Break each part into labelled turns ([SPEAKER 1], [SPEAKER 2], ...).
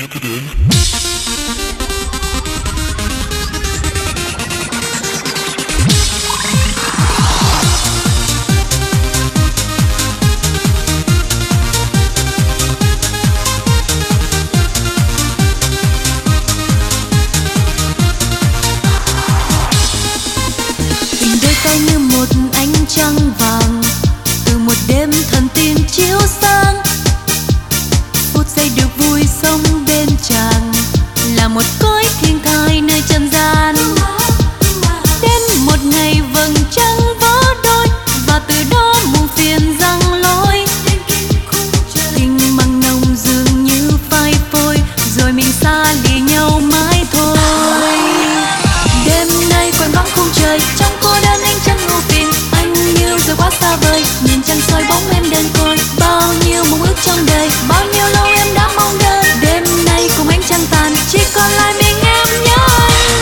[SPEAKER 1] Tình đôi ta như một ánh trăng vàng từ một đêm thần tiên chiếu sáng. Phút giây được vui sống bên chàng là một cõi thiên thai nơi trần gian. Đến một ngày vầng trăng vỡ đôi và từ đó muôn phiền giăng lối. Tình mặn nồng dường như phai phôi rồi mình xa lìa nhau mãi thôi. Đêm nay quanh vắng khung trời trong cô đơn anh chẳng ngủ phiền. Anh yêu rồi quá xa vời nhìn trăng soi bóng em đơn côi. Bao nhiêu mong ước trong đời bao nhiêu lâu em đã mong đợi. Đêm nay cùng ánh trăng tàn chỉ còn lại mình em nhớ anh.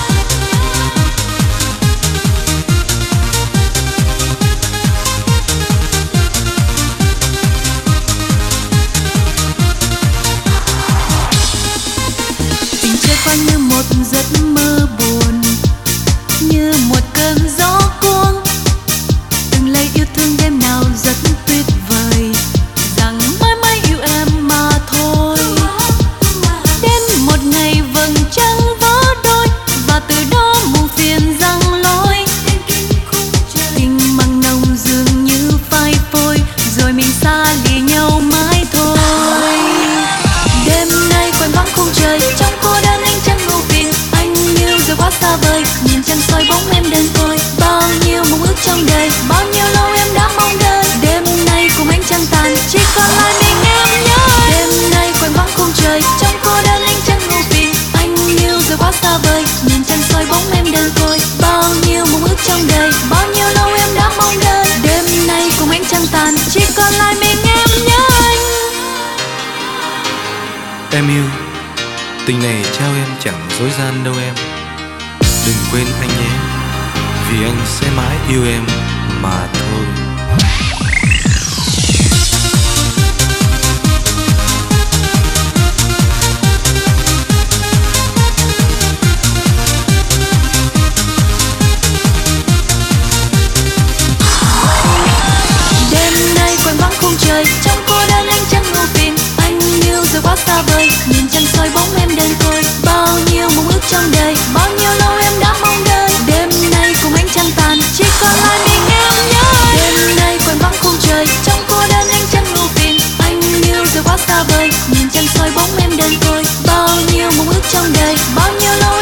[SPEAKER 1] Tình trôi qua như một giấc mơ buồn, như một cơn gió cuống. Từng lời yêu thương đêm nào rất tuyệt vời, rằng mãi mãi yêu em mà thôi. Đến một ngày vầng trăng vỡ đôi và từ đó muôn phiền giăng lối. Tình mặn nồng dường như phai phôi rồi mình xa lìa nhau mãi thôi. Đêm nay quanh vắng khung trời trong cô đơn anh chẳng ngủ phiền. Anh yêu rồi quá xa vời nhìn trăng soi bóng em đơn côi. Bao nhiêu mong ước trong đời bao nhiêu lâu em đã mong đợi. Đêm nay cùng ánh trăng tàn chỉ còn lại mình em nhớ anh. Đêm nay quanh vắng khung trời trong cô đơn anh chẳng ngủ phiền. Anh yêu rồi quá xa vời nhìn trăng soi bóng em đơn côi. Bao nhiêu mong ước trong đời bao nhiêu lâu em đã mong đợi. Đêm nay cùng ánh trăng tàn chỉ còn lại mình em nhớ anh.
[SPEAKER 2] Em yêu, tình này trao em chẳng dối gian đâu em. Đừng quên anh nhé, vì anh sẽ mãi yêu em mà thôi.
[SPEAKER 1] Đêm nay quanh vắng khung trời trong cô đơn anh chẳng ngủ phiền. Anh yêu rồi quá xa vời nhìn trăng soi bóng em đơn côi. Bao nhiêu mong ước trong đời bao nhiêu lâu em đã mong đợi. Đêm nay cùng ánh trăng tàn chỉ còn lại mình em nhớ anh. Đêm nay quanh vắng khung trời trong cô đơn anh chẳng ngủ phiền. Anh yêu rồi quá xa vời nhìn trăng soi bóng em đơn côi. Bao nhiêu mong ước trong đời bao nhiêu lâu